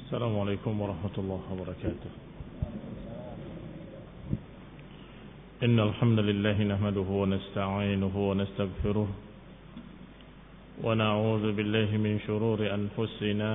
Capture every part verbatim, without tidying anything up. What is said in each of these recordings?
السلام عليكم ورحمة الله وبركاته. إن الحمد لله نحمده ونستعينه ونستغفره ونعوذ بالله من شرور أنفسنا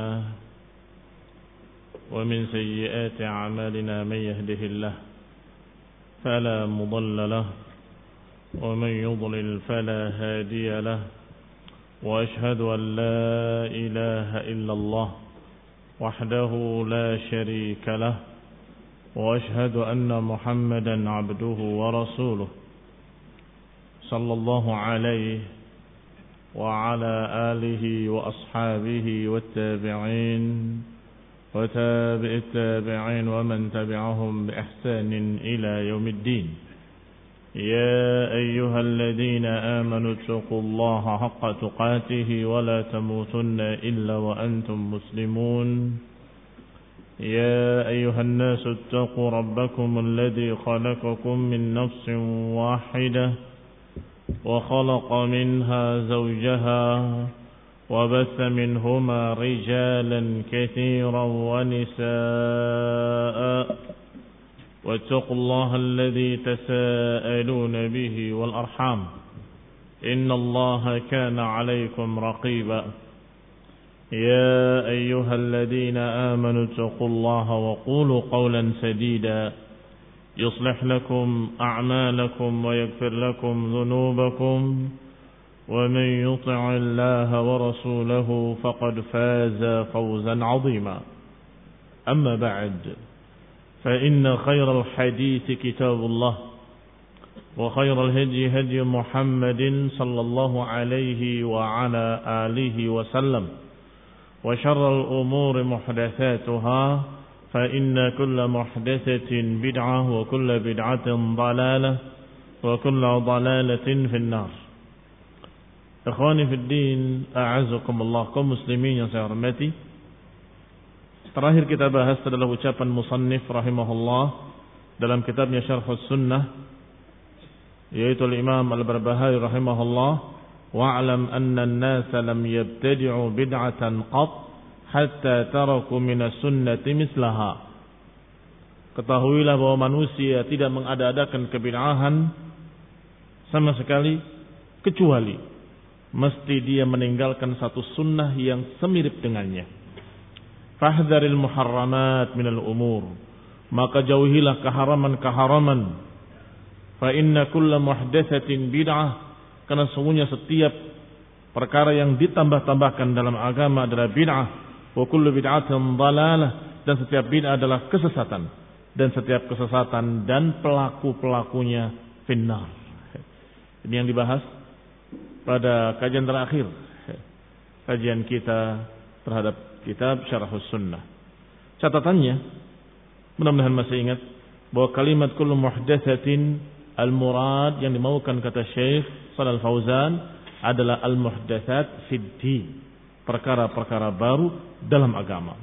ومن سيئات أعمالنا. من يهده الله فلا مضل له ومن يضلل فلا هادي له وأشهد أن لا إله إلا الله وحده لا شريك له وأشهد أن محمدا عبده ورسوله صلى الله عليه وعلى آله وأصحابه والتابعين وتابع التابعين ومن تبعهم بإحسان إلى يوم الدين. يا أيها الذين آمنوا اتقوا الله حق تقاته ولا تموتن إلا وأنتم مسلمون. يا أيها الناس اتقوا ربكم الذي خلقكم من نفس واحدة وخلق منها زوجها وبث منهما رجالا كثيرا ونساء واتقوا الله الذي تساءلون به والأرحام إن الله كان عليكم رقيبا. يا أيها الذين آمنوا اتقوا الله وقولوا قولا سديدا يصلح لكم أعمالكم ويغفر لكم ذنوبكم ومن يطع الله ورسوله فقد فاز فوزا عظيما. أما بعد فإن خير الحديث كتاب الله وخير الهدي هدي محمد صلى الله عليه وعلى آله وسلم وشر الأمور محدثاتها فإن كل محدثة بدعة وكل بدعة ضلالة وكل ضلالة في النار. Ikhwani fi din, a'azakumullah, kaum muslimin yang saya hormati. Terakhir kita bahas adalah ucapan musannif rahimahullah dalam kitabnya Syarhus Sunnah, yaitu Imam Al-Barbahari rahimahullah, wa'lam anna an-nasa lam yabtadi'u bid'atan qat hatta taraku minas sunnati mislaha. Ketahuilah bahwa manusia tidak mengada-adakan kebid'ahan sama sekali kecuali mesti dia meninggalkan satu sunnah yang semirip dengannya. Fahdharil muharramat minal umur, maka jauhilah keharaman-keharaman. Fa inna kulla muhdatsatin bid'ah, karena sungguhnya setiap perkara yang ditambah-tambahkan dalam agama adalah bid'ah. Wa kullu bid'atin dhalalah, dan setiap bid'ah adalah kesesatan, dan setiap kesesatan dan pelaku-pelakunya finnar. Ini yang dibahas pada kajian terakhir kajian kita terhadap kitab Syarhus Sunnah. Catatannya, mudah-mudahan masih ingat bahwa kalimat kullu muhdatsatin, al-murad yang dimaukan kata Syekh Shalal Fauzan adalah al-muhdatsat fid din, perkara-perkara baru dalam agama.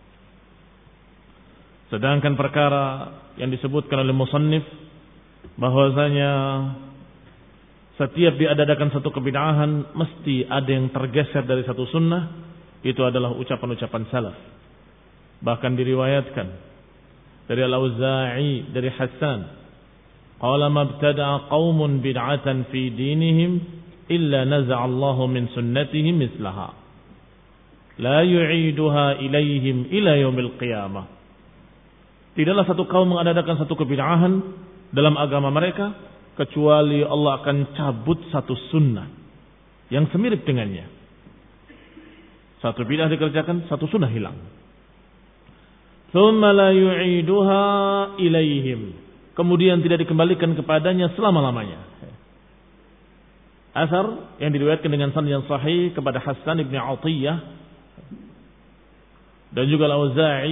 Sedangkan perkara yang disebutkan oleh musannif bahwasanya setiap diadakan satu kebid'ahan mesti ada yang tergeser dari satu sunnah, itu adalah ucapan-ucapan salaf. Bahkan diriwayatkan dari Al-Auza'i, dari Hasan, qala mabtada'a qaumun bid'atan fi dinihim illa naza'a Allahu min sunnatihim mislaha la yu'iduha ilaihim ila yaumil qiyamah. Tidaklah satu kaum mengadakan satu kebid'ahan dalam agama mereka kecuali Allah akan cabut satu sunnah yang semirip dengannya. Satu bid'ah dikerjakan, satu sunnah hilang. Tsumma la yu'iduha ilaihim, kemudian tidak dikembalikan kepadanya selama-lamanya. Asar yang diriwayatkan dengan sanad yang sahih kepada Hasan bin Athiyyah dan juga Al-Auza'i,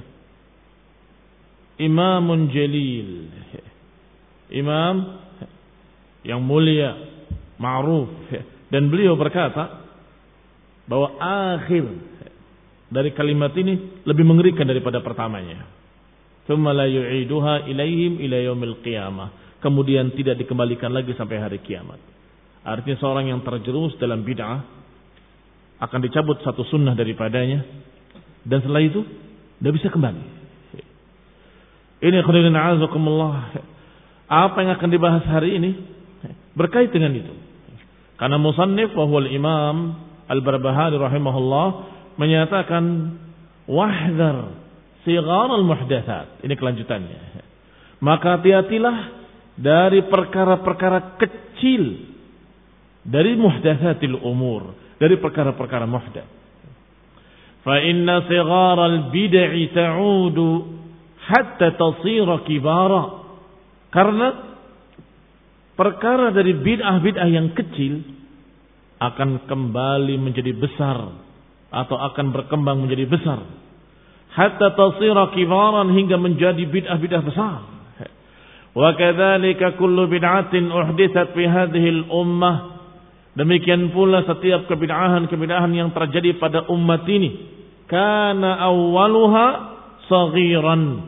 imamun jalil, imam yang mulia, ma'ruf, dan beliau berkata bahwa akhir dari kalimat ini lebih mengerikan daripada pertamanya. Tsumma la yu'iduha ilaihim ila yaumil qiyamah, kemudian tidak dikembalikan lagi sampai hari kiamat. Artinya seorang yang terjerumus dalam bid'ah akan dicabut satu sunnah daripadanya, dan setelah itu Tidak bisa kembali. Ini khairin a'azakumullah. Apa yang akan dibahas hari ini berkait dengan itu. Karena musannif wa huwal imam Al-Barbahari rahimahullah menyatakan wahdhar sighar al-muhdatsat. Ini kelanjutannya. Maka hati-hatilah dari perkara-perkara kecil dari muhdatsatil umur, dari perkara-perkara muhdats. Fa inna sighar al-bid'i ta'udu hatta tasira kibara. Karena perkara dari bid'ah-bid'ah yang kecil akan kembali menjadi besar atau akan berkembang menjadi besar. Hatta tasira kibaran hingga menjadi bid'ah-bid'ah besar. Wa kadzalika kullu bid'atin uhditsat fi hadhihi al-ummah. Demikian pula setiap kebid'ahan-kebid'ahan yang terjadi pada umat ini, kana awwaluha saghiran.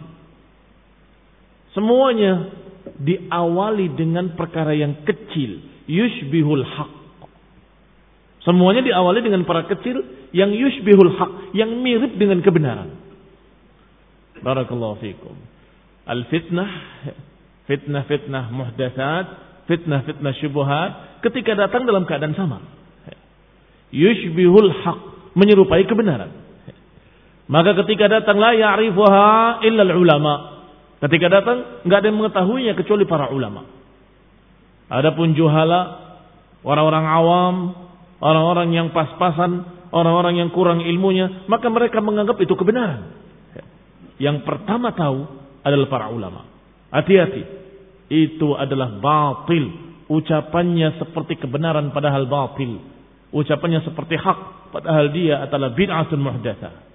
Semuanya diawali dengan perkara yang kecil, yushbihul haq. Semuanya diawali dengan perkara kecil yang yushbihul haq, yang mirip dengan kebenaran. Barakallahu fikum. Al-fitnah, fitnah-fitnah muhdatsat, fitnah-fitnah syubhat ketika datang dalam keadaan sama. Yushbihul haq, menyerupai kebenaran. Maka ketika datang la ya'rifuha illa ulama. Ketika datang enggak ada yang mengetahuinya kecuali para ulama. Adapun juhala, orang-orang awam, orang-orang yang pas-pasan, orang-orang yang kurang ilmunya, maka mereka menganggap itu kebenaran. Yang pertama tahu adalah para ulama. Hati-hati. Itu adalah batil. Ucapannya seperti kebenaran padahal batil. Ucapannya seperti hak padahal dia adalah bid'atun muhdatsah.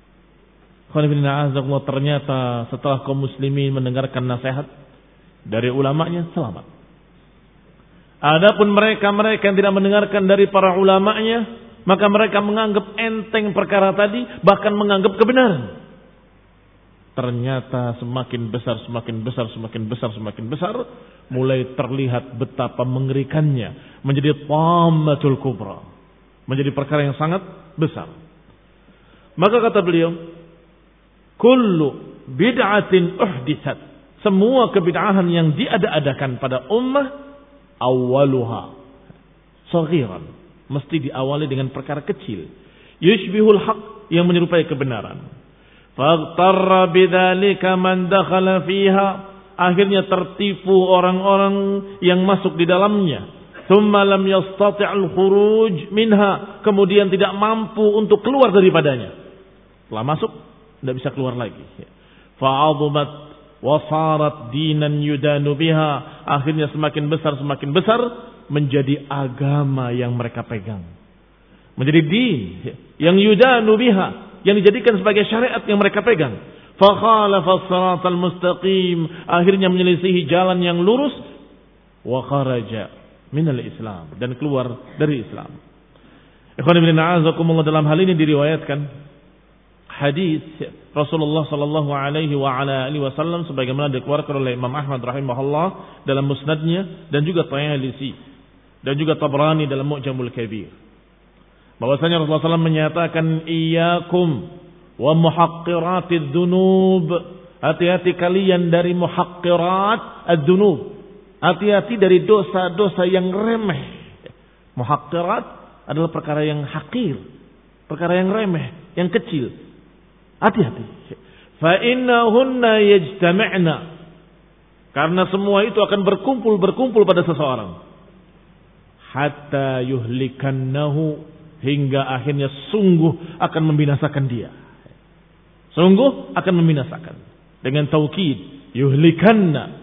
Ternyata setelah kaum muslimin mendengarkan nasihat dari ulamanya, selamat. Adapun mereka-mereka yang tidak mendengarkan dari para ulamanya, maka mereka menganggap enteng perkara tadi, bahkan menganggap kebenaran. Ternyata semakin besar, semakin besar, semakin besar, semakin besar, mulai terlihat betapa mengerikannya, menjadi tammatul kubra, menjadi perkara yang sangat besar. Maka kata beliau, kullu bid'atin uhditsat, semua kebid'ahan yang diada-adakan pada ummah, awwaluha saghiran, mesti diawali dengan perkara kecil, yushbihul haq, yang menyerupai kebenaran. Faghtarra bidzalika man dakhala fiha, akhirnya tertipu orang-orang yang masuk di dalamnya. Tsumma lam yastati'al khuruj minha, kemudian tidak mampu untuk keluar daripadanya. Setelah masuk tidak bisa keluar lagi. Fa'adhumat wa sarat dinan yudanu biha, akhirnya semakin besar semakin besar menjadi agama yang mereka pegang. Menjadi din yang yudanu biha, yang dijadikan sebagai syariat yang mereka pegang. Fa khalafa as-siratal mustaqim, akhirnya menyelisihi jalan yang lurus. Wa kharaja minal Islam, dan keluar dari Islam. Ikhwan fillah, a'azakumullah, dalam hal ini diriwayatkan hadis Rasulullah sallallahu alaihi wa ala alihi wasallam sebagaimana dikeluarkan oleh Imam Ahmad rahimahullah dalam musnadnya, dan juga Tayalisi dan juga Tabrani dalam Mu'jamul Kabir, bahwasanya Rasulullah sallallahu alaihi wasallam menyatakan, iyyakum wa muhaqqiratidz dzunub, hati-hati kalian dari muhaqqirat ad-dzunub, hati-hati dari dosa-dosa yang remeh. Muhaqqirat adalah perkara yang hakir, perkara yang remeh, yang kecil. Hati-hati. Fa innahunna yajtami'na, karena semua itu akan berkumpul berkumpul pada seseorang. Hatta yuhlikannahu, hingga akhirnya sungguh akan membinasakan dia. Sungguh akan membinasakan. Dengan taukid, yuhlikanna.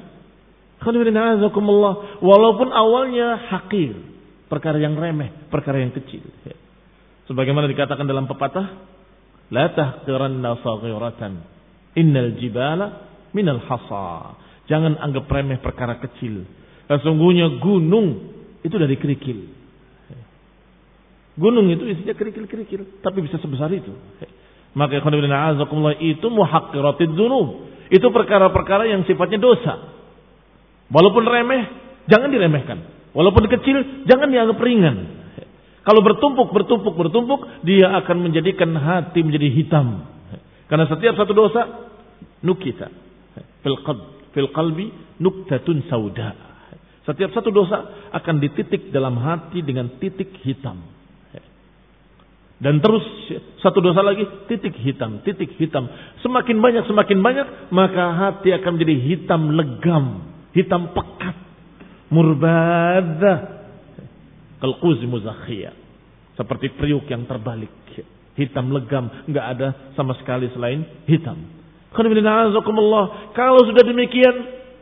Walaupun awalnya hakir, perkara yang remeh, perkara yang kecil. Sebagaimana dikatakan dalam pepatah, la tahqiranna saghiratan, innal jibala minal hasa. Jangan anggap remeh perkara kecil. Sesungguhnya gunung itu dari kerikil. Gunung itu isinya kerikil-kerikil, tapi bisa sebesar itu. Maka ikhwan fillah azakumullah, itu muhaqqiratidz dzunub. Itu perkara-perkara yang sifatnya dosa. Walaupun remeh, jangan diremehkan. Walaupun kecil, jangan dianggap ringan. Kalau bertumpuk, bertumpuk, bertumpuk, dia akan menjadikan hati menjadi hitam. Karena setiap satu dosa nukita fil qalb fil qalbi nuktatun sauda. Setiap satu dosa akan dititik dalam hati dengan titik hitam. Dan terus satu dosa lagi titik hitam, titik hitam. Semakin banyak semakin banyak maka hati akan menjadi hitam legam, hitam pekat, murbadah, kalquzi muzakhiyah. Seperti periuk yang terbalik. Hitam legam, enggak ada sama sekali selain hitam. Kalau sudah demikian,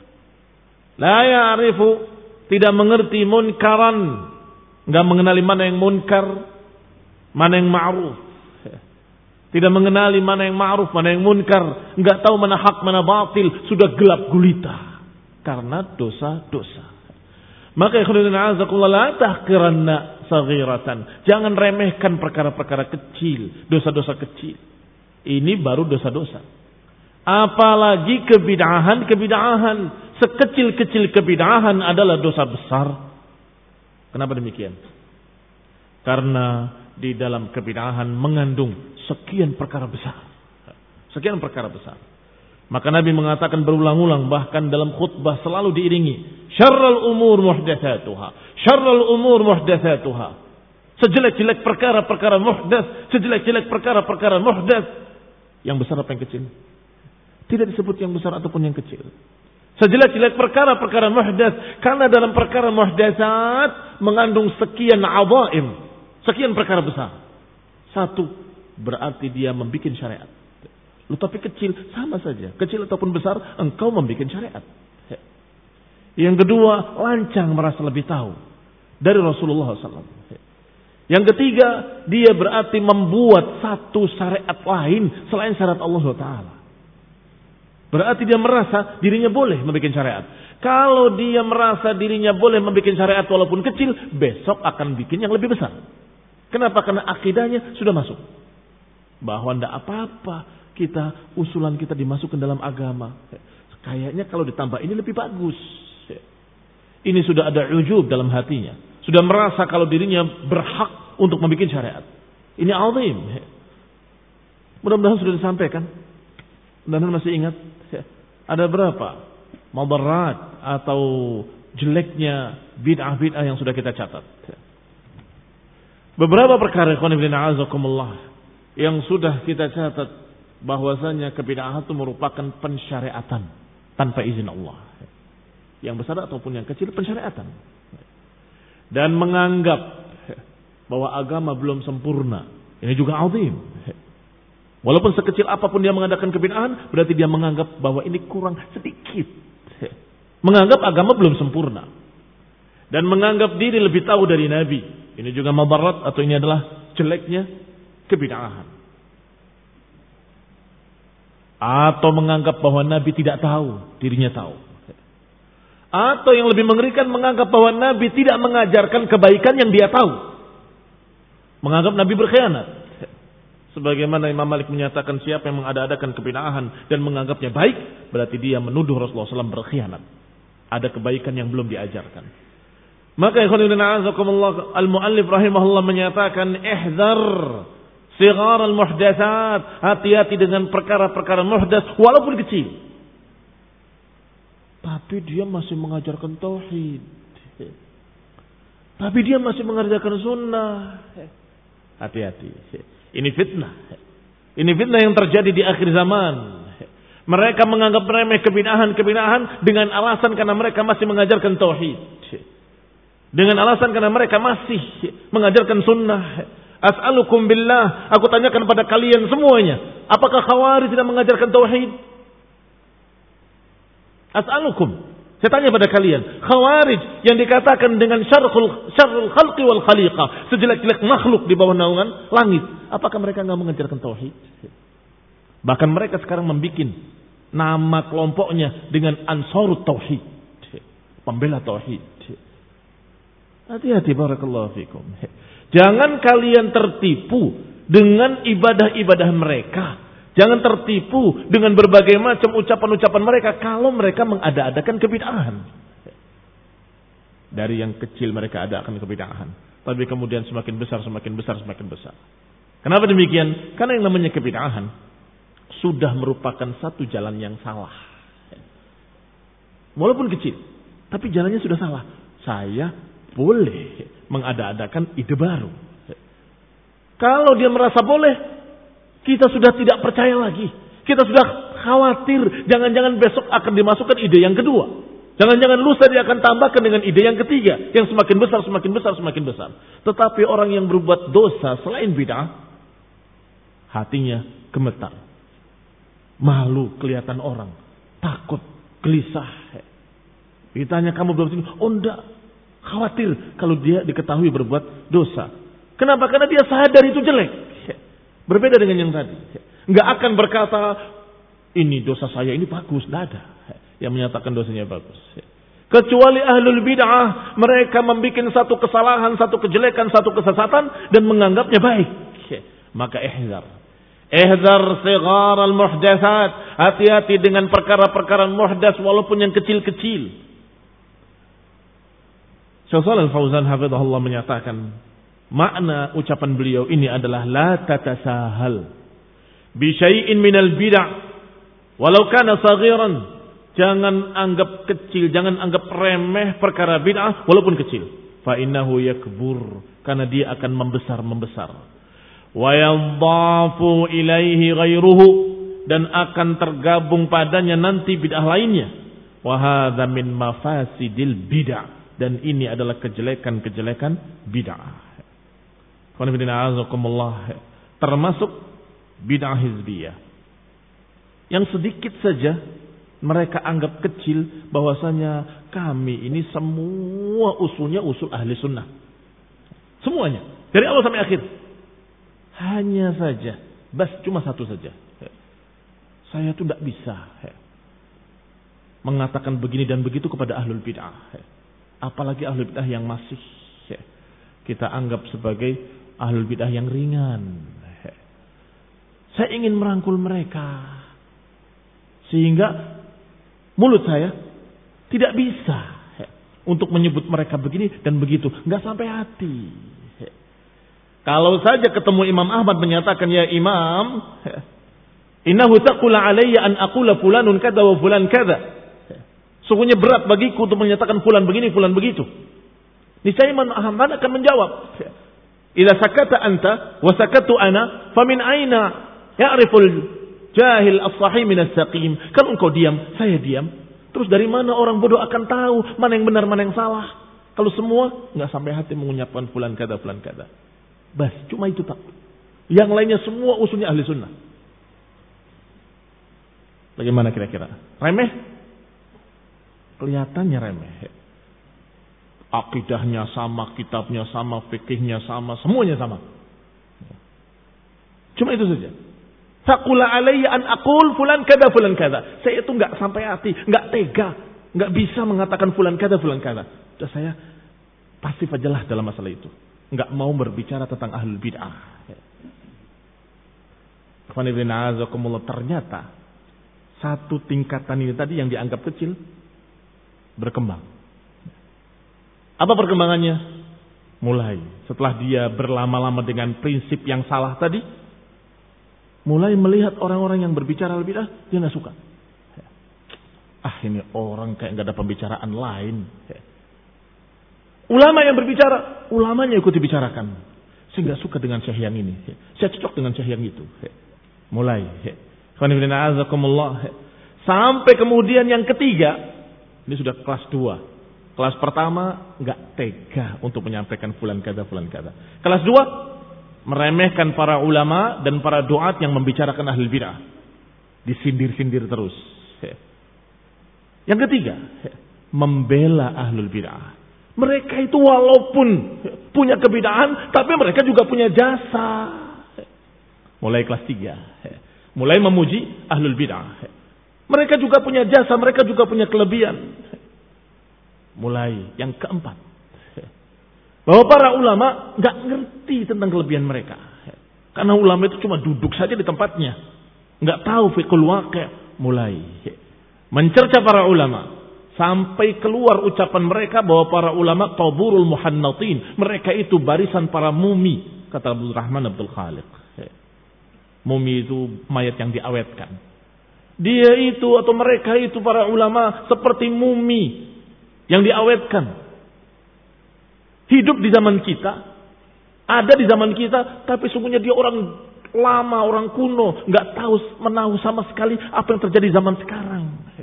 la ya'rifu, tidak mengerti munkaran, enggak mengenali mana yang munkar, mana yang ma'ruf. Tidak mengenali mana yang ma'ruf, mana yang munkar, enggak tahu mana hak, mana batil, sudah gelap gulita karena dosa-dosa. Maka ikhwan a'azakumullah la tahqiranna saghiratan. Jangan remehkan perkara-perkara kecil, dosa-dosa kecil. Ini baru dosa-dosa. Apalagi kebid'ahan-kebid'ahan. Sekecil-kecil kebid'ahan adalah dosa besar. Kenapa demikian? Karena di dalam kebid'ahan mengandung sekian perkara besar. Sekian perkara besar. Maka Nabi mengatakan berulang-ulang, bahkan dalam khutbah selalu diiringi, syarrul umur muhdatsatuha, syarrul umur muhdatsatuha. Sejelek-jelek perkara-perkara muhdats, sejelek-jelek perkara-perkara muhdats. Yang besar apa yang kecil? Tidak disebut yang besar ataupun yang kecil. Sejelek-jelek perkara-perkara muhdats, karena dalam perkara muhdatsat mengandung sekian adzaim, sekian perkara besar. Satu, berarti dia membikin syariat. Lu tapi kecil, sama saja. Kecil ataupun besar, engkau membuat syariat. Yang kedua, lancang merasa lebih tahu dari Rasulullah shallallahu alaihi wasallam. Yang ketiga, dia berarti membuat satu syariat lain selain syariat Allah Taala. Berarti dia merasa dirinya boleh membuat syariat. Kalau dia merasa dirinya boleh membuat syariat walaupun kecil, besok akan bikin yang lebih besar. Kenapa? Karena akidahnya sudah masuk. Bahwa tidak apa-apa kita, usulan kita dimasukkan dalam agama. Kayaknya kalau ditambah ini lebih bagus. Ini sudah ada ujub dalam hatinya. Sudah merasa kalau dirinya berhak untuk membuat syariat. Ini azim. Mudah-mudahan sudah disampaikan. Mudah-mudahan masih ingat. Ada berapa madarat atau jeleknya bid'ah-bid'ah yang sudah kita catat. Beberapa perkara yang sudah kita catat, bahwasanya kebid'ahan itu merupakan pensyariatan tanpa izin Allah. Yang besar ataupun yang kecil pensyariatan. Dan menganggap bahwa agama belum sempurna. Ini juga azim. Walaupun sekecil apapun dia mengadakan kebid'ahan, berarti dia menganggap bahwa ini kurang sedikit. Menganggap agama belum sempurna. Dan menganggap diri lebih tahu dari Nabi. Ini juga madarat atau ini adalah jeleknya kebid'ahan. Atau menganggap bahwa Nabi tidak tahu, dirinya tahu. Atau yang lebih mengerikan, menganggap bahwa Nabi tidak mengajarkan kebaikan yang dia tahu. Menganggap Nabi berkhianat. Sebagaimana Imam Malik menyatakan, siapa yang mengada-adakan kebid'ahan dan menganggapnya baik, berarti dia menuduh Rasulullah shallallahu alaihi wasallam berkhianat. Ada kebaikan yang belum diajarkan. Maka ikhwanina azakumullah, al-muallif rahimahullah menyatakan, ihdzar sighar al-muhdatsat, hati-hati dengan perkara-perkara muhdats walaupun kecil. Tapi dia masih mengajarkan tauhid. Tapi dia masih mengajarkan sunnah. Hati-hati. Ini fitnah. Ini fitnah yang terjadi di akhir zaman. Mereka menganggap remeh kebid'ahan-kebid'ahan dengan alasan karena mereka masih mengajarkan tauhid. Dengan alasan karena mereka masih mengajarkan sunnah. As'alukum billah, aku tanyakan pada kalian semuanya, apakah Khawarij tidak mengajarkan tauhid? As'alukum, saya tanya pada kalian, Khawarij yang dikatakan dengan syarrul syarrul khalqi wal khaliqah, sejelek-jelek makhluk di bawah naungan langit, apakah mereka enggak mengajarkan tauhid? Bahkan mereka sekarang membikin nama kelompoknya dengan Ansarut Tauhid, pembela tauhid. Hati-hati, barakallahu fikum. Jangan kalian tertipu dengan ibadah-ibadah mereka. Jangan tertipu dengan berbagai macam ucapan-ucapan mereka kalau mereka mengada-adakan kebid'ahan. Dari yang kecil mereka adakan kebid'ahan, tapi kemudian semakin besar, semakin besar, semakin besar. Kenapa demikian? Karena yang namanya kebid'ahan sudah merupakan satu jalan yang salah. Walaupun kecil, tapi jalannya sudah salah. Saya boleh mengada-adakan ide baru. Kalau dia merasa boleh, kita sudah tidak percaya lagi. Kita sudah khawatir, jangan-jangan besok akan dimasukkan ide yang kedua. Jangan-jangan lusa dia akan tambahkan dengan ide yang ketiga, yang semakin besar, semakin besar, semakin besar. Tetapi orang yang berbuat dosa selain bid'ah, hatinya gemetar, malu kelihatan orang, takut, gelisah. Ditanya kamu berbuat ini, oh enggak, khawatir kalau dia diketahui berbuat dosa. Kenapa? Karena dia sadar itu jelek. Berbeda dengan yang tadi. Enggak akan berkata, ini dosa saya ini bagus. Tidak ada yang menyatakan dosanya bagus. Kecuali ahlul bid'ah, mereka membuat satu kesalahan, satu kejelekan, satu kesesatan dan menganggapnya baik. Maka ihzar. Ihzar sigar al-muhdatsat. Hati-hati dengan perkara-perkara muhdats walaupun yang kecil-kecil. Syekh Shalal Al-Fauzan hafizahullah menyatakan, makna ucapan beliau ini adalah la tatasahal bi syai'in minal bid'ah walau kana saghiran. Jangan anggap kecil, jangan anggap remeh perkara bid'ah walaupun kecil. Fa innahu yakbur, karena dia akan membesar-membesar. Wa yadhafu ilaihi ghairuhu, dan akan tergabung padanya nanti bid'ah lainnya. Wa hadza min mafasidil bid'ah, dan ini adalah kejelekan-kejelekan bid'ah. Termasuk bid'ah hizbiyah yang sedikit saja mereka anggap kecil, bahwasanya kami ini semua usulnya usul ahli sunnah, semuanya dari awal sampai akhir. Hanya saja, bas cuma satu saja, saya tuh tidak bisa mengatakan begini dan begitu kepada ahlul bid'ah, apalagi ahlul bid'ah yang masih kita anggap sebagai ahlul bid'ah yang ringan. Saya ingin merangkul mereka sehingga mulut saya tidak bisa untuk menyebut mereka begini dan begitu, nggak sampai hati. Kalau saja ketemu Imam Ahmad menyatakan, ya Imam, innahu taqula alayya an aqula fulanun kada wa fulan kada. Sungguhnya berat bagiku untuk menyatakan fulan begini, fulan begitu. Niscaya Imam Ahmad akan menjawab, idza sakata anta wa sakatu ana, famin aina ya'riful jahil as-sahih min as-saqim. Kalau engkau diam, saya diam. Terus dari mana orang bodoh akan tahu mana yang benar, mana yang salah? Kalau semua nggak sampai hati mengunyapkan fulan kada, fulan kada. Bas, cuma itu tak. Yang lainnya semua usulnya ahli sunnah. Bagaimana kira-kira? Remeh? Kelihatannya remeh. Akidahnya sama, kitabnya sama, fikihnya sama, semuanya sama. Cuma itu saja. Taqula alayya an aqul fulan kada fulan kada. Saya itu enggak sampai hati, enggak tega, enggak bisa mengatakan fulan kada fulan kada. Sudah, saya pasif ajalah dalam masalah itu. Enggak mau berbicara tentang ahlul bid'ah. Ternyata satu tingkatan ini tadi yang dianggap kecil berkembang. Apa perkembangannya? Mulai setelah dia berlama-lama dengan prinsip yang salah tadi, mulai melihat orang-orang yang berbicara lebih dah, dia nggak suka. Ah, ini orang kayak nggak ada pembicaraan lain. Ulama yang berbicara, ulamanya ikut dibicarakan. Saya nggak suka dengan syekh yang ini. Saya cocok dengan syekh yang itu. Mulai. Sampai kemudian yang ketiga, ini sudah kelas dua. Kelas pertama nggak tega untuk menyampaikan fulan kada fulan kada. Kelas dua, meremehkan para ulama dan para duat yang membicarakan ahli bid'ah. Disindir-sindir terus. Yang ketiga, membela ahlul bid'ah. Mereka itu walaupun punya kebid'ahan, tapi mereka juga punya jasa. Mulai kelas tiga. Mulai memuji ahlul bid'ah. Mereka juga punya jasa, mereka juga punya kelebihan. Mulai yang keempat, bahwa para ulama nggak ngerti tentang kelebihan mereka, karena ulama itu cuma duduk saja di tempatnya, nggak tahu fiqhul waqi'. Mulai mencerca para ulama sampai keluar ucapan mereka bahwa para ulama taburul muhannatin, mereka itu barisan para mumi, kata Abdul Rahman Abdul Khaliq. Mumi itu mayat yang diawetkan. Dia itu atau mereka itu para ulama seperti mumi yang diawetkan. Hidup di zaman kita, ada di zaman kita, tapi sungguhnya dia orang lama, orang kuno, nggak tahu menahu sama sekali apa yang terjadi zaman sekarang.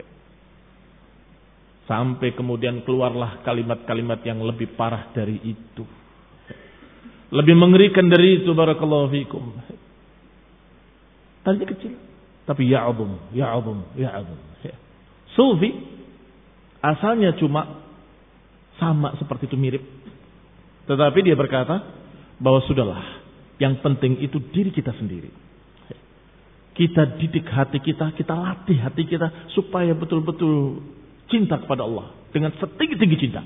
Sampai kemudian keluarlah kalimat-kalimat yang lebih parah dari itu. Lebih mengerikan dari itu, barakallahu fikum. Tadinya kecil, tapi ya'udhum, ya'udhum, ya'udhum. Sufi asalnya cuma sama seperti itu, mirip. Tetapi dia berkata bahwa sudahlah, yang penting itu diri kita sendiri. Kita didik hati kita, kita latih hati kita supaya betul-betul cinta kepada Allah dengan setinggi-tinggi cinta.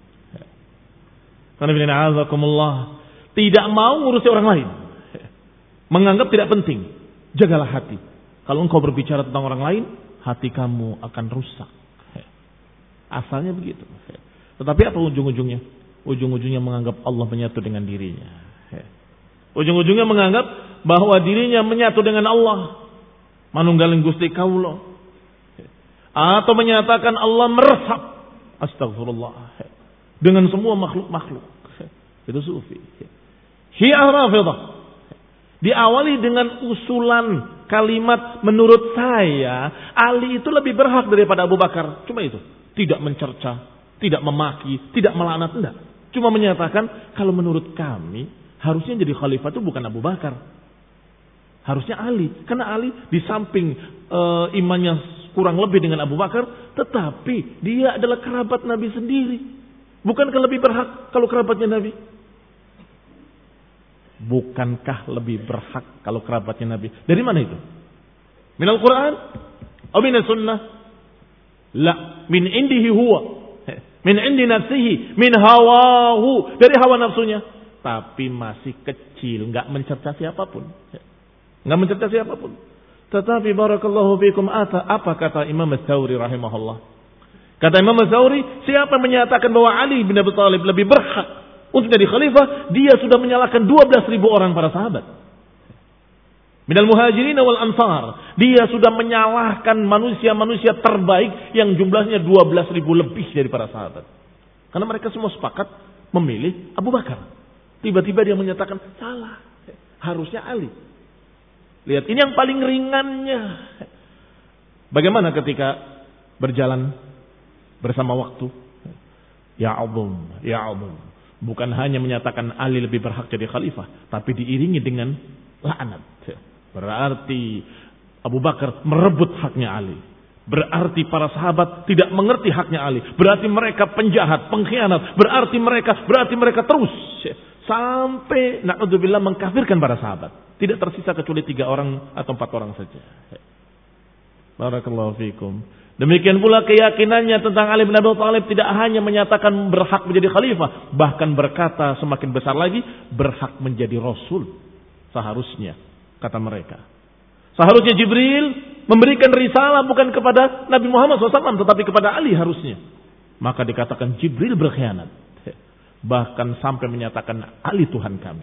Tidak mau ngurusi orang lain, menganggap tidak penting. Jagalah hati. Kalau engkau berbicara tentang orang lain, hati kamu akan rusak. Asalnya begitu. Tetapi apa ujung-ujungnya? Ujung-ujungnya menganggap Allah menyatu dengan dirinya. Ujung-ujungnya menganggap bahwa dirinya menyatu dengan Allah. Manunggaling Gusti Kaulo. Atau menyatakan Allah meresap. Astagfirullah. Dengan semua makhluk-makhluk. Itu sufi. Syiah Rafidah. Diawali dengan usulan kalimat menurut saya Ali itu lebih berhak daripada Abu Bakar. Cuma itu. Tidak mencerca, tidak memaki, tidak melaknat, enggak. Cuma menyatakan kalau menurut kami harusnya jadi khalifah itu bukan Abu Bakar. Harusnya Ali. Karena Ali di samping e, imannya kurang lebih dengan Abu Bakar, tetapi dia adalah kerabat Nabi sendiri. Bukankah lebih berhak kalau kerabatnya Nabi? Bukankah lebih berhak kalau kerabatnya Nabi? Dari mana itu? Minal Quran? Atau minas sunnah? La, min indihi huwa. Min indi nafsihi. Min hawahu. Dari hawa nafsunya. Tapi masih kecil. Enggak mencerca siapapun. Enggak mencerca siapapun. Tetapi barakallahu fikum ata. Apa kata Imam Ats-Tsauri rahimahullah? Kata Imam Ats-Tsauri, siapa menyatakan bahwa Ali bin Abi Thalib lebih berhak untuk jadi khalifah, dia sudah menyalahkan dua belas ribu orang para sahabat. Minal muhajirin wal ansar. Dia sudah menyalahkan manusia-manusia terbaik yang jumlahnya dua belas ribu lebih dari para sahabat. Karena mereka semua sepakat memilih Abu Bakar. Tiba-tiba dia menyatakan salah. Harusnya Ali. Lihat, ini yang paling ringannya. Bagaimana ketika berjalan bersama waktu? Ya Allah, ya Allah. Bukan hanya menyatakan Ali lebih berhak jadi khalifah, tapi diiringi dengan laknat. Berarti Abu Bakar merebut haknya Ali. Berarti para sahabat tidak mengerti haknya Ali. Berarti mereka penjahat, pengkhianat. Berarti mereka, berarti mereka terus sampai na'udzubillah mengkafirkan para sahabat. Tidak tersisa kecuali tiga orang atau empat orang saja. Barakallahu fikum. Demikian pula keyakinannya tentang Ali bin Abi Thalib tidak hanya menyatakan berhak menjadi khalifah, bahkan berkata semakin besar lagi berhak menjadi rasul. Seharusnya, kata mereka. Seharusnya Jibril memberikan risalah bukan kepada Nabi Muhammad shallallahu alaihi wasallam, tetapi kepada Ali harusnya. Maka dikatakan Jibril berkhianat. Bahkan sampai menyatakan Ali Tuhan kami.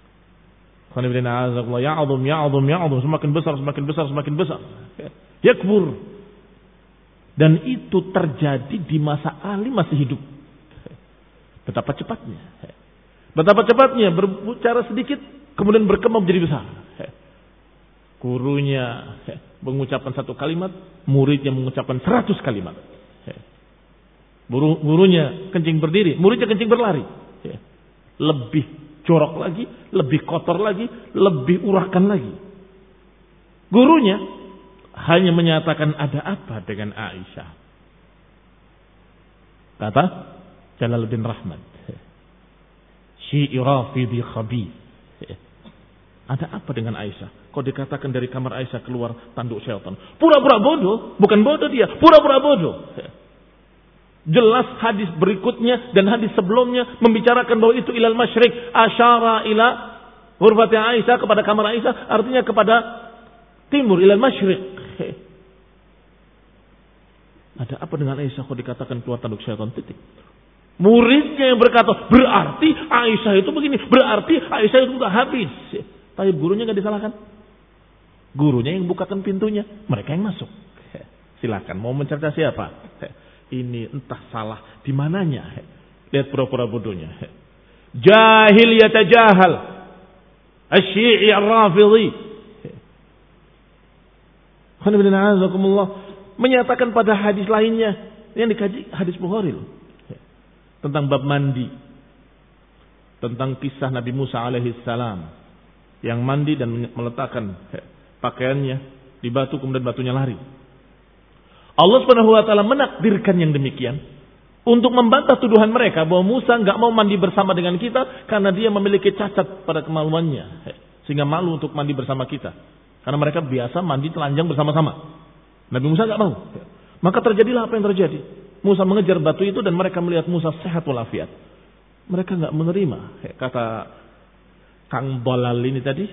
Ya azum, ya azum, ya azum. Semakin besar, semakin besar, semakin besar. Yakbur. Dan itu terjadi di masa Ali masih hidup. Betapa cepatnya. Betapa cepatnya berbicara sedikit kemudian berkembang menjadi besar. Gurunya mengucapkan satu kalimat, muridnya mengucapkan seratus kalimat. Gurunya kencing berdiri, muridnya kencing berlari. Lebih jorok lagi, lebih kotor lagi, lebih urakan lagi. Gurunya hanya menyatakan ada apa dengan Aisyah. Kata Jalaluddin Rahmat, Syi'i Rafidhi khabith. Ada apa dengan Aisyah? Kau dikatakan dari kamar Aisyah keluar tanduk syaitan. Pura-pura bodoh, bukan bodoh dia, pura-pura bodoh. Jelas hadis berikutnya dan hadis sebelumnya membicarakan bahwa itu ilal masyriq, asyara ila ghurfati Aisyah, kepada kamar Aisyah, artinya kepada timur, ilal masyriq. Ada apa dengan Aisyah kok dikatakan keluar tanduk syaitan? Titik. Muridnya yang berkata, berarti Aisyah itu begini, berarti Aisyah itu sudah habis. Tapi gurunya nggak disalahkan. Gurunya yang bukakan pintunya, mereka yang masuk. Silakan, mau mencerca siapa? Ini entah salah di mananya. Lihat pura-pura bodohnya. Jahil yatajahal. Asy-Syi'i ar-Rafidhi. Menyatakan pada hadis lainnya yang dikaji hadis Bukhari tentang bab mandi, tentang kisah Nabi Musa alaihi salam yang mandi dan meletakkan pakaiannya di batu kemudian batunya lari. Allah Subhanahu wa taala menakdirkan yang demikian untuk membantah tuduhan mereka bahwa Musa enggak mau mandi bersama dengan kita karena dia memiliki cacat pada kemaluannya sehingga malu untuk mandi bersama kita. Karena mereka biasa mandi telanjang bersama-sama. Nabi Musa enggak mau. Maka terjadilah apa yang terjadi. Musa mengejar batu itu dan mereka melihat Musa sehat walafiat. Mereka enggak menerima. Kata Kang Bolal ini tadi,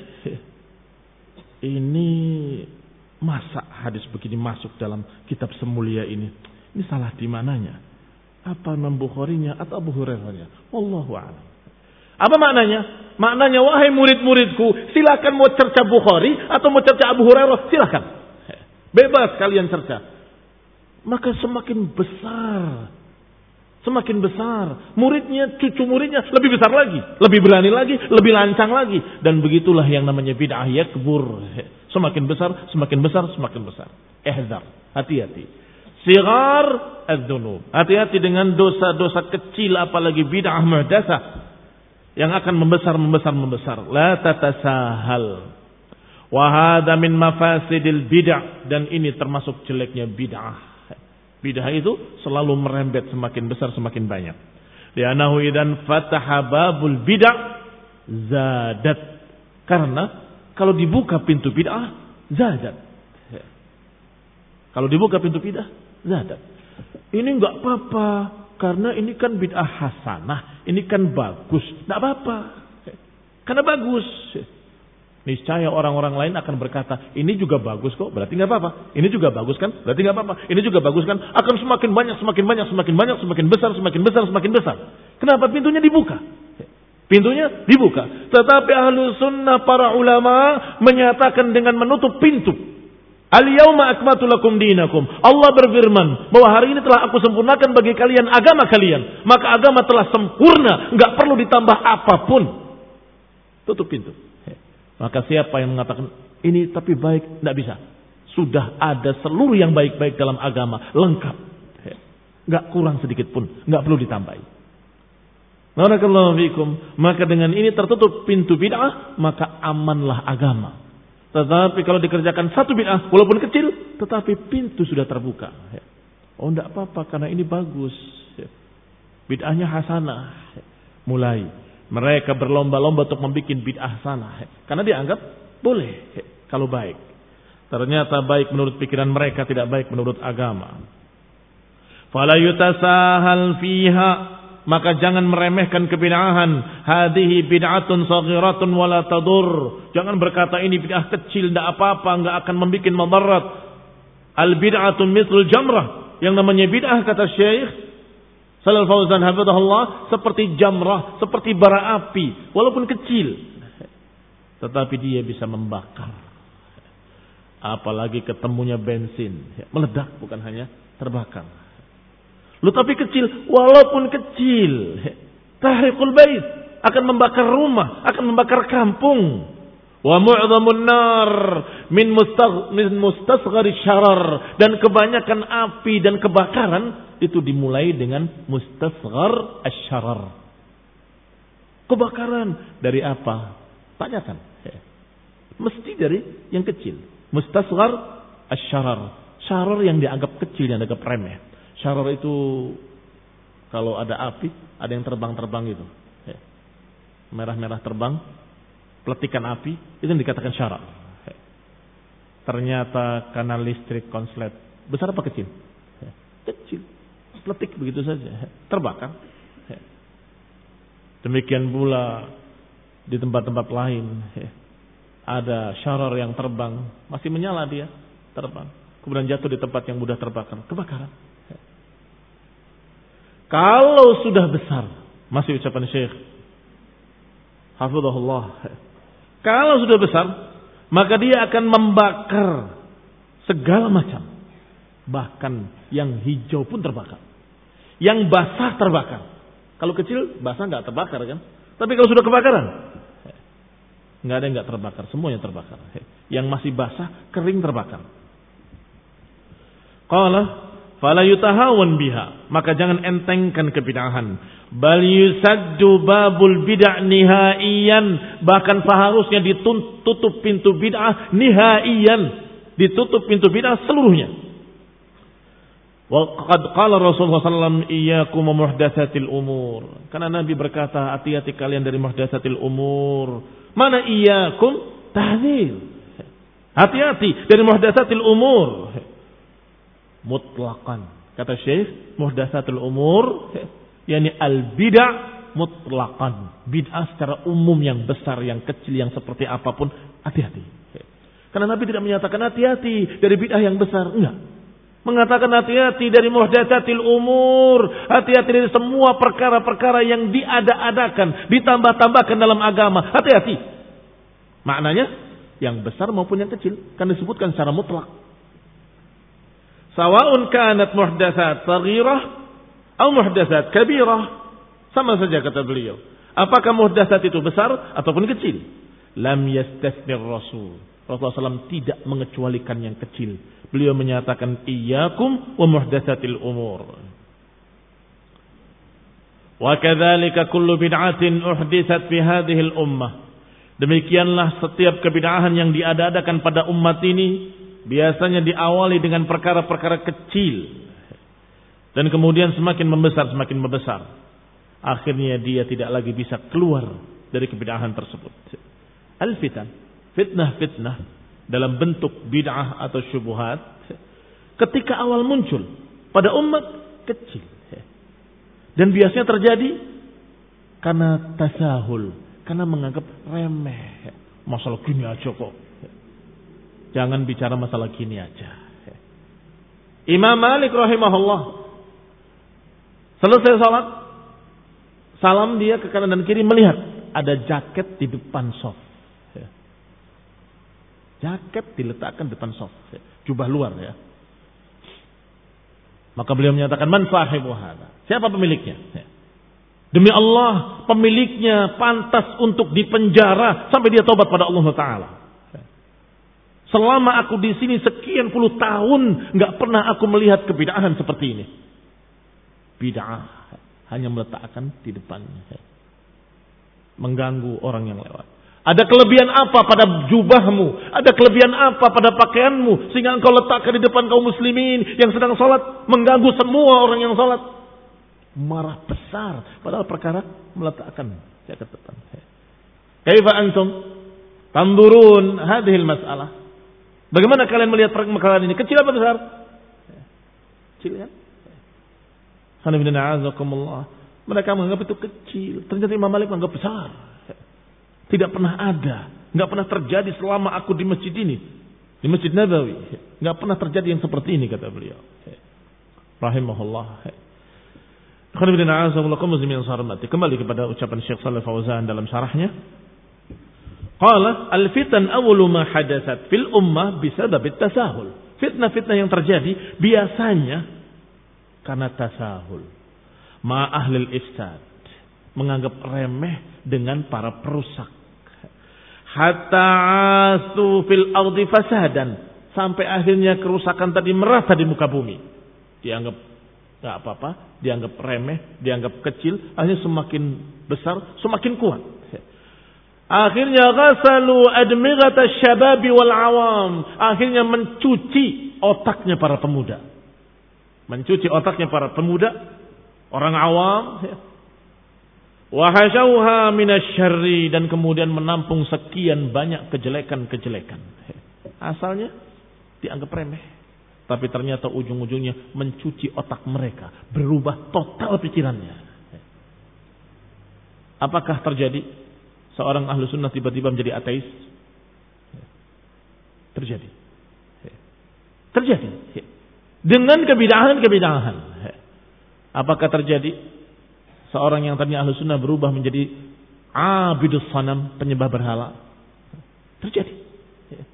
ini masa hadis begini masuk dalam kitab semulia ini. Ini salah di mananya? Apa Imam Bukharinya atau Abu Hurairahnya? Wallahu a'lam. Apa maknanya? Maknanya, wahai murid-muridku, silakan mau cerca Bukhari atau mau cerca Abu Hurairah, silakan. Bebas kalian cerca. Maka semakin besar, semakin besar muridnya, cucu muridnya lebih besar lagi, lebih berani lagi, lebih lancang lagi, dan begitulah yang namanya bid'ah yakbur. Semakin besar, semakin besar, semakin besar. Ihzar, hati-hati. Sigar ad-dunub. Hati-hati dengan dosa-dosa kecil, apalagi bid'ah muhdatsah yang akan membesar, membesar, membesar. La tatasahal. Wa hadza min mafasidil bid'ah, dan ini termasuk jeleknya bid'ah. Bid'ah itu selalu merembet semakin besar semakin banyak. Li'annahu idan fataha babul bid'ah zadat. Karena kalau dibuka pintu bid'ah zadat. Kalau dibuka pintu bid'ah zadat. Ini enggak apa-apa karena ini kan bid'ah hasanah, ini kan bagus. Enggak apa-apa. Karena bagus. Niscaya orang-orang lain akan berkata, ini juga bagus kok, berarti nggak apa-apa. Ini juga bagus kan, berarti nggak apa-apa. Ini juga bagus kan, akan semakin banyak, semakin banyak, semakin banyak, semakin besar, semakin besar, semakin besar. Kenapa? Pintunya dibuka. Pintunya dibuka. Tetapi ahlu sunnah, para ulama menyatakan dengan menutup pintu. Al-yawma akmatu lakum dinakum. Allah berfirman bahwa hari ini telah aku sempurnakan bagi kalian agama kalian. Maka agama telah sempurna, nggak perlu ditambah apapun. Tutup pintu. Maka siapa yang mengatakan ini tapi baik, tidak bisa. Sudah ada seluruh yang baik-baik dalam agama, lengkap, nggak kurang sedikit pun, nggak perlu ditambahi. Barakallahu fikum. Maka dengan ini tertutup pintu bid'ah, maka amanlah agama. Tetapi kalau dikerjakan satu bid'ah, walaupun kecil, tetapi pintu sudah terbuka. Oh, tidak apa-apa karena ini bagus. Bid'ahnya hasanah. Mulai mereka berlomba-lomba untuk membuat bid'ah sana. Karena dianggap boleh kalau baik. Ternyata baik menurut pikiran mereka, tidak baik menurut agama. Fala yutasahal fiha. Maka jangan meremehkan kebid'ahan. Hadihi bid'atun saghiratun wala tadur. Jangan berkata ini bid'ah kecil, tidak apa-apa, enggak akan membuat madarat. Al bid'atun mithlul jamrah. Yang namanya bid'ah kata Syekh Shalal Fauzan hafizahullah, seperti jamrah, seperti bara api, walaupun kecil, tetapi dia bisa membakar. Apalagi ketemunya bensin, meledak bukan hanya terbakar. Lu tapi kecil, walaupun kecil, tahriqul bait, akan membakar rumah, akan membakar kampung. Wa mu'dhamun nar min mustagh min mustasghari syarar, dan kebanyakan api dan kebakaran itu dimulai dengan mustasghar asy-syarar. Kebakaran dari apa? Tanyakan. Mesti dari yang kecil. Mustasghar asy-syarar. Syarar yang dianggap kecil, yang dianggap remeh. Syarar itu kalau ada api, ada yang terbang-terbang itu. Merah-merah terbang, peletikan api, itu yang dikatakan syarar. Ternyata kanal listrik konslet. Besar apa kecil? Kecil. Peletik begitu saja. Terbakar. Demikian pula di tempat-tempat lain. Ada syarar yang terbang. Masih menyala dia. Terbang. Kemudian jatuh di tempat yang mudah terbakar. Kebakaran. Kalau sudah besar. Masih ucapan Syekh Hafizahullah. Kalau sudah besar, maka dia akan membakar segala macam. Bahkan yang hijau pun terbakar. Yang basah terbakar. Kalau kecil, basah nggak terbakar kan? Tapi kalau sudah kebakaran, nggak ada yang nggak terbakar, semuanya terbakar. Yang masih basah, kering terbakar. Qala fala yutahawan biha, maka jangan entengkan kebid'ahan. Bal yusaddu babul bid'ah nihaiyan, bahkan seharusnya ditutup pintu bid'ah nihaiyan, ditutup pintu bid'ah seluruhnya. Wa qad qala Rasulullah sallallahu alaihi wasallam iyyakum muhdatsatil umur. Karena Nabi berkata, hati-hati kalian dari muhdatsatil umur. Mana iyyakum? Tahdzir. Hati-hati dari muhdatsatil umur. Mutlaqan. Kata Syekh, muhdatsatil umur yakni al-bid'ah mutlaqan. Bid'ah secara umum yang besar, yang kecil, yang seperti apapun, hati-hati. Karena Nabi tidak menyatakan hati-hati dari bid'ah yang besar, enggak. Mengatakan hati-hati dari muhdatsatil umur, hati-hati dari semua perkara-perkara yang diada-adakan, ditambah-tambahkan dalam agama. Hati-hati. Maknanya yang besar maupun yang kecil, kan disebutkan secara mutlak. Sawa'un kanat muhdatsat saghirah atau muhdatsat kabirah, sama saja kata beliau. Apakah muhdatsat itu besar ataupun kecil? Lam yastasnir Rasul. Rasulullah shallallahu alaihi wasallam tidak mengecualikan yang kecil. Beliau menyatakan iyyakum wa muhdatsatil umur. Wa kadzalika kullu bid'atin uhditsat fi hadhihi al-ummah. Demikianlah setiap kebid'ahan yang diada-adakan pada umat ini biasanya diawali dengan perkara-perkara kecil dan kemudian semakin membesar semakin membesar. Akhirnya dia tidak lagi bisa keluar dari kebid'ahan tersebut. Al-fitan, fitnah-fitnah dalam bentuk bid'ah atau syubhat ketika awal muncul pada umat kecil dan biasanya terjadi karena tasahul, karena menganggap remeh. Masalah gini aja kok, jangan bicara masalah gini aja. Imam Malik rahimahullah selesai salat, salam dia ke kanan dan kiri, melihat ada jaket di depan shaf. Jaket diletakkan depan shaf, jubah luar ya. Maka beliau menyatakan, man sahibu hadza? Siapa pemiliknya? Demi Allah, pemiliknya pantas untuk dipenjara sampai dia taubat pada Allah Taala. Selama aku di sini sekian puluh tahun, nggak pernah aku melihat kebid'ahan seperti ini. Bid'ah hanya meletakkan di depannya, mengganggu orang yang lewat. Ada kelebihan apa pada jubahmu? Ada kelebihan apa pada pakaianmu? Sehingga engkau letakkan di depan kaum muslimin yang sedang sholat, mengganggu semua orang yang sholat. Marah besar. Padahal perkara meletakkan jaket depan. Kaifa antum tandurun hadhil mas'alah? Bagaimana kalian melihat perkara ini? Kecil apa besar? Kecil kan? Mereka menganggap itu kecil. Ternyata Imam Malik menganggap besar. Tidak pernah ada, nggak pernah terjadi selama aku di masjid ini, di Masjid Nabawi, nggak pernah terjadi yang seperti ini, kata beliau. Rahimahullah. Kembali kepada ucapan Syekh Shalih Fauzan dalam syarahnya. Qala al-fitan awwalu ma hadatsat fil ummah bisabab at-tasahul. Fitnah-fitnah yang terjadi biasanya karena tasahul. Ma ahlil ifsad, menganggap remeh dengan para perusak. Hatta asu fil ardi fasadan, sampai akhirnya kerusakan tadi merata di muka bumi. Dianggap enggak apa-apa, dianggap remeh, dianggap kecil, akhirnya semakin besar, semakin kuat. Akhirnya ghasalu admighata syababi wal awam, akhirnya mencuci otaknya para pemuda. Mencuci otaknya para pemuda, orang awam, wa hashauha minasyarri, dan kemudian menampung sekian banyak kejelekan-kejelekan. Asalnya dianggap remeh, tapi ternyata ujung-ujungnya mencuci otak mereka, berubah total pikirannya. Apakah terjadi seorang ahlu sunnah tiba-tiba menjadi ateis? Terjadi. Terjadi. Dengan kebid'ahan-kebid'ahan. Apakah terjadi seorang yang tadinya ahlu sunnah berubah menjadi abidus sanam, penyembah berhala? Terjadi.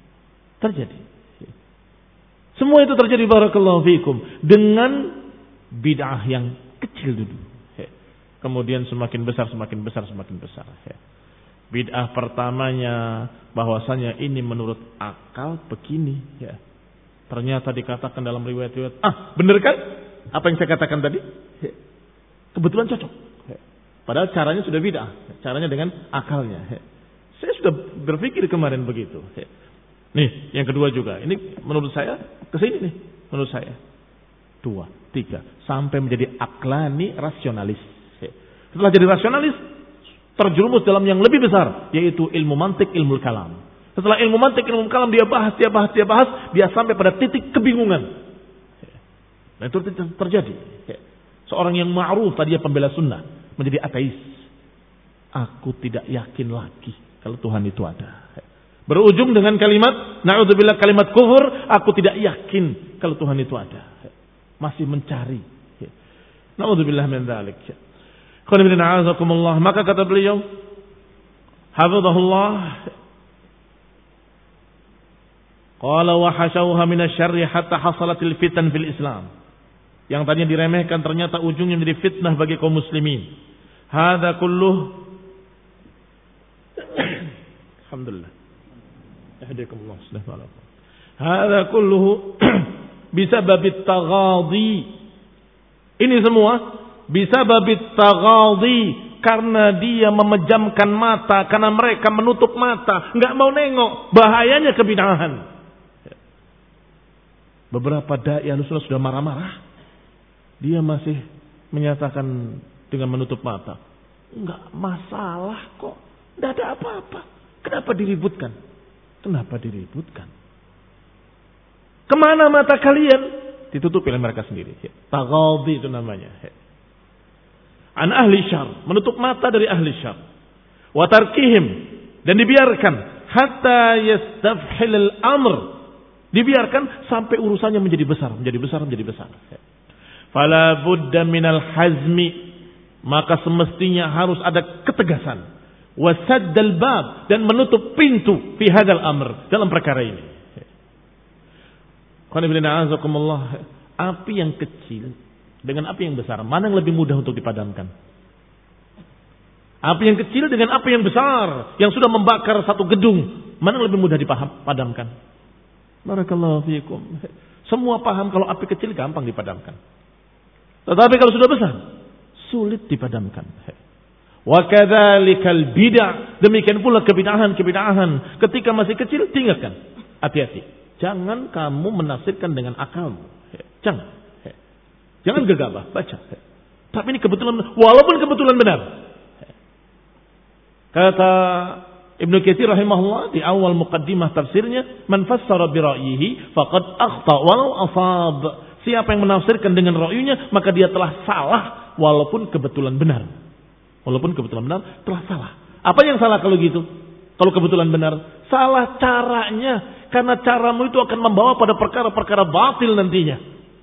Terjadi. Semua itu terjadi barakallahu fikum dengan bid'ah yang kecil dulu. Kemudian semakin besar, semakin besar, semakin besar. Bid'ah pertamanya bahwasanya ini menurut akal begini. Ternyata dikatakan dalam riwayat-riwayat, ah bener kan? Apa yang saya katakan tadi? Kebetulan cocok. Padahal caranya sudah bid'ah. Caranya dengan akalnya. Saya sudah berpikir kemarin begitu. Nih, yang kedua juga. Ini menurut saya, kesini nih. Menurut saya. Dua, tiga. Sampai menjadi aklani rasionalis. Setelah jadi rasionalis, terjerumus dalam yang lebih besar. Yaitu ilmu mantik, ilmu kalam. Setelah ilmu mantik, ilmu kalam, dia bahas, dia bahas, dia bahas. Dia sampai pada titik kebingungan. Nah itu terjadi. Seorang yang ma'ruf, tadinya pembela sunnah. Menjadi ateis. Aku tidak yakin lagi kalau Tuhan itu ada. Berujung dengan kalimat, na'udzubillah kalimat kufur, aku tidak yakin kalau Tuhan itu ada. Masih mencari. Na'udzubillah min dzalik. Maka kata beliau, hafizahullah, qala wa hashawha min asy-syarri hatta hasalatil fitan fil Islam. Yang tadinya diremehkan ternyata ujungnya menjadi fitnah bagi kaum muslimin. Hadza kulluh alhamdulillah. Yahdikumullah subhanahu wa ta'ala. Hadza kulluhu bisababit taghadhi. Ini semua bisababit taghadhi, karena dia memejamkan mata, karena mereka menutup mata, enggak mau nengok bahayanya kebid'ahan. Beberapa dai Ahlussunnah sudah marah-marah. Dia masih menyatakan dengan menutup mata. Enggak masalah kok. Enggak ada apa-apa. Kenapa diributkan? Kenapa diributkan? Kemana mata kalian? Ditutup oleh mereka sendiri. Taghadhi itu namanya. An ahli syar. Menutup mata dari ahli syar. Wa tarkihim. Dan dibiarkan. Hatta yastafhil al-amr. Dibiarkan sampai urusannya menjadi besar. Menjadi besar, menjadi besar. Fala budda minal hazmi. Maka semestinya harus ada ketegasan. Wasaddal bab, dan menutup pintu fi hadzal amr, dalam perkara ini. Api yang kecil dengan api yang besar, mana yang lebih mudah untuk dipadamkan? Api yang kecil dengan api yang besar yang sudah membakar satu gedung, mana yang lebih mudah dipadamkan? Barakallahu fiikum. Semua paham kalau api kecil gampang dipadamkan. Tetapi kalau sudah besar, sulit dipadamkan. Wa kadzalikal bid'ah, demikian pula kebid'ahan-kebid'ahan ketika masih kecil tinggalkan. Hati-hati. Jangan kamu menafsirkan dengan akalmu. Jangan. Jangan gegabah, baca. Tapi ini kebetulan, walaupun kebetulan benar. Kata Ibnu Katsir rahimahullah di awal muqaddimah tafsirnya, man fassara bi ra'yihi faqad akhta walau asab. Siapa yang menafsirkan dengan ra'yunya, maka dia telah salah walaupun kebetulan benar. Walaupun kebetulan benar, telah salah. Apa yang salah kalau gitu? Kalau kebetulan benar, salah caranya. Karena caramu itu akan membawa pada perkara-perkara batil nantinya.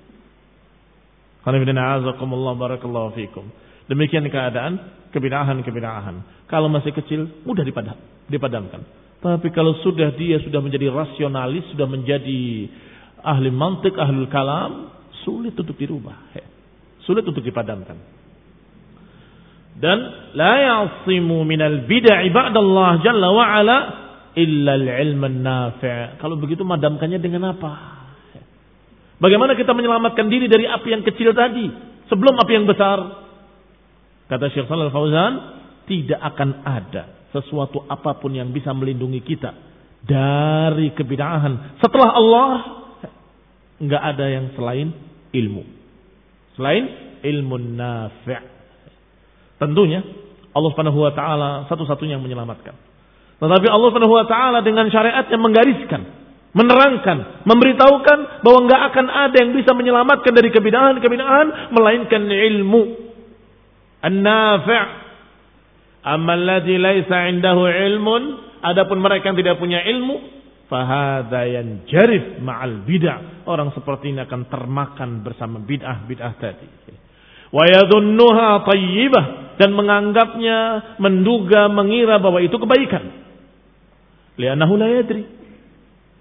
Barakallahu fikum. Demikian keadaan kebid'ahan-kebid'ahan. Kalau masih kecil, mudah dipadam, dipadamkan. Tapi kalau sudah dia sudah menjadi rasionalis, sudah menjadi ahli mantik, ahli kalam, sulit untuk dirubah. Sulit untuk dipadamkan. Dan la ya'simu minal bid'i ba'dallah jalla wa ala illa al-ilm an-nafi'. Kalau begitu madamkannya dengan apa? Bagaimana kita menyelamatkan diri dari api yang kecil tadi sebelum api yang besar? Kata Syekh Shalal Fauzan, tidak akan ada sesuatu apapun yang bisa melindungi kita dari kebid'ahan setelah Allah. Enggak ada yang selain ilmu. Selain ilmu nafi'. Tentunya Allah Subhanahu wa taala satu-satunya yang menyelamatkan. Tetapi Allah Subhanahu wa taala dengan syariatnya menggariskan, menerangkan, memberitahukan bahwa enggak akan ada yang bisa menyelamatkan dari kebid'ahan-kebid'ahan melainkan ilmu an-nafi'. Amma alladzi laisa 'indahu ilmun, adapun mereka yang tidak punya ilmu, fahadza yanjarif ma'al bid'ah. Orang seperti ini akan termakan bersama bid'ah-bid'ah tadi. Wa yadhunnuha thayyibah, dan menganggapnya, menduga, mengira bahwa itu kebaikan. Li'annahu la yadri.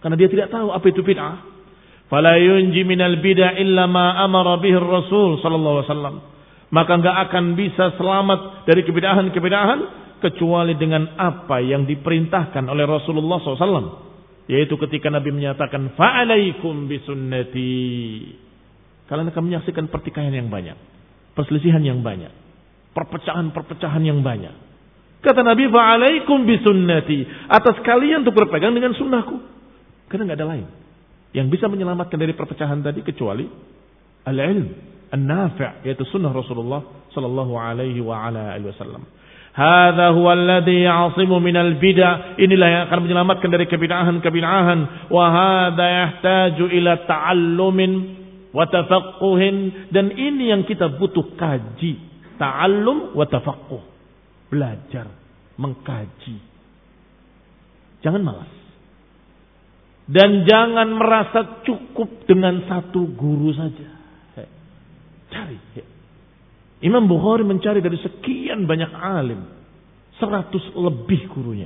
Karena dia tidak tahu apa itu bid'ah. Fala yunji minal bid'ah illa ma amara bihi Rasul sallallahu alaihi wasallam. Maka enggak akan bisa selamat dari kebid'ahan-kebid'ahan kecuali dengan apa yang diperintahkan oleh Rasulullah sallallahu alaihi wasallam. Yaitu ketika Nabi menyatakan fa'alaikum bisunnati. Kalian akan menyaksikan pertikaian yang banyak, perselisihan yang banyak, perpecahan-perpecahan yang banyak. Kata Nabi fa'alaikum bisunnati, atas kalian untuk berpegang dengan sunnahku. Karena enggak ada lain yang bisa menyelamatkan dari perpecahan tadi kecuali al-ilm an-nafi', yaitu sunnah Rasulullah sallallahu alaihi wa ala alihi wasallam. Hadza huwa alladhi ya'simu minal bid'ah. Inilah yang akan menyelamatkan dari kebid'ahan-kebid'ahan. Wa hadza yahtaju ila ta'allumin wa tafaqquhin. Dan ini yang kita butuh kaji. Ta'allum wa tafaqquh. Belajar, mengkaji. Jangan malas. Dan jangan merasa cukup dengan satu guru saja. Cari. Imam Bukhari mencari dari sekian banyak alim, seratus lebih gurunya.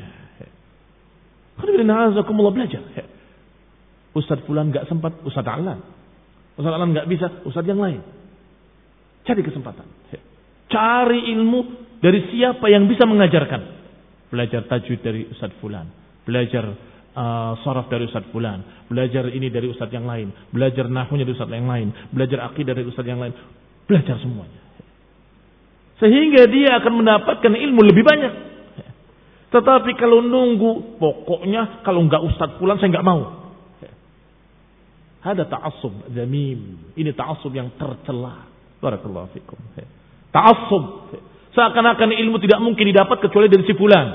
Karena belajar. Ustadz Fulan nggak sempat, Ustadz Alan. Ustadz Alan nggak bisa, Ustadz yang lain. Cari kesempatan. Cari ilmu dari siapa yang bisa mengajarkan. Belajar tajwid dari Ustadz Fulan. Belajar uh, sharaf dari Ustadz Fulan. Belajar ini dari Ustadz yang lain. Belajar nahwunya dari Ustadz yang lain. Belajar akidah dari Ustadz yang lain. Belajar semuanya. Sehingga dia akan mendapatkan ilmu lebih banyak. Tetapi kalau nunggu, pokoknya kalau enggak Ustadz Fulan saya enggak mau. Ada ta'assub zamim. Ini ta'assub yang tercela. Barakallahu fikum. Ta'assub. Seakan-akan ilmu tidak mungkin didapat kecuali dari si fulan.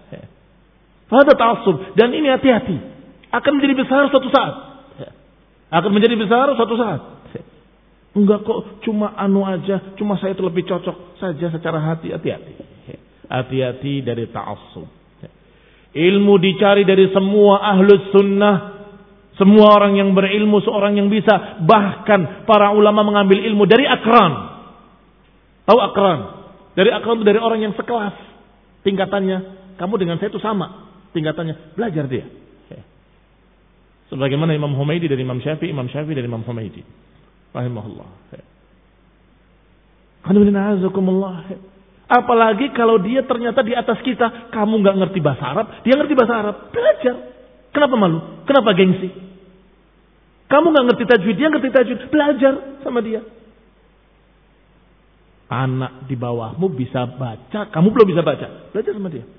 Ada ta'assub. Dan ini hati-hati. Akan menjadi besar suatu saat. Akan menjadi besar suatu saat. Enggak kok, cuma anu aja, cuma saya itu lebih cocok saja secara hati. Hati-hati. Hati-hati dari ta'assub. Ilmu dicari dari semua ahlus sunnah. Semua orang yang berilmu, seorang yang bisa. Bahkan para ulama mengambil ilmu dari akran. Tahu akran? Dari akran itu dari orang yang sekelas. Tingkatannya, kamu dengan saya itu sama. Tingkatannya, belajar dia. Sebagaimana Imam Humaydi dari Imam Syafi'i, Imam Syafi'i dari Imam Humaydi. Rahimahullah. Apalagi kalau dia ternyata di atas kita, kamu nggak ngerti bahasa Arab, dia ngerti bahasa Arab, belajar. Kenapa malu? Kenapa gengsi? Kamu nggak ngerti tajwid, dia ngerti tajwid, belajar sama dia. Anak di bawahmu bisa baca, kamu belum bisa baca, belajar sama dia.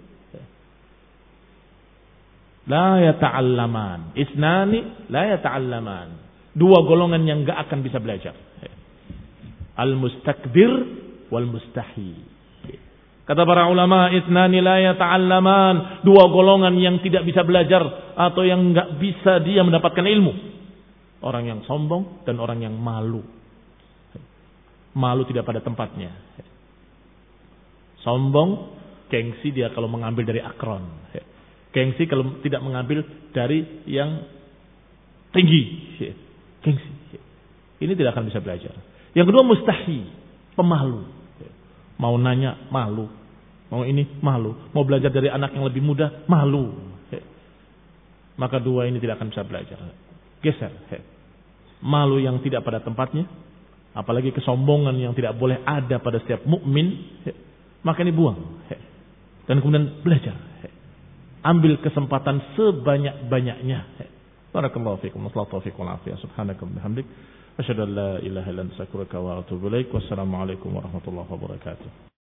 La yata'allaman, isnani la yata'allaman. Dua golongan yang enggak akan bisa belajar. Al-mustakbir wal mustahi. Kata para ulama, itnani la yata'allaman. Dua golongan yang tidak bisa belajar atau yang enggak bisa dia mendapatkan ilmu. Orang yang sombong dan orang yang malu. Malu tidak pada tempatnya. Sombong, gengsi dia kalau mengambil dari akron. Gengsi kalau tidak mengambil dari yang tinggi. Gengsi. Ini tidak akan bisa belajar. Yang kedua mustahi, pemalu. Mau nanya, malu. Mau ini, malu. Mau belajar dari anak yang lebih muda, malu. Maka dua ini tidak akan bisa belajar. Geser. Malu yang tidak pada tempatnya, apalagi kesombongan yang tidak boleh ada pada setiap mukmin, maka ini buang. Dan kemudian belajar. Ambil kesempatan sebanyak-banyaknya. Barakallahu fiikum. Wassalatu taufiq wal afiyah. Subhanaka wa bihamdik. Asyhadu an la ilaha illa anta astaghfiruka wa atubu ilaik. Wassalamu alaikum warahmatullahi wabarakatuh.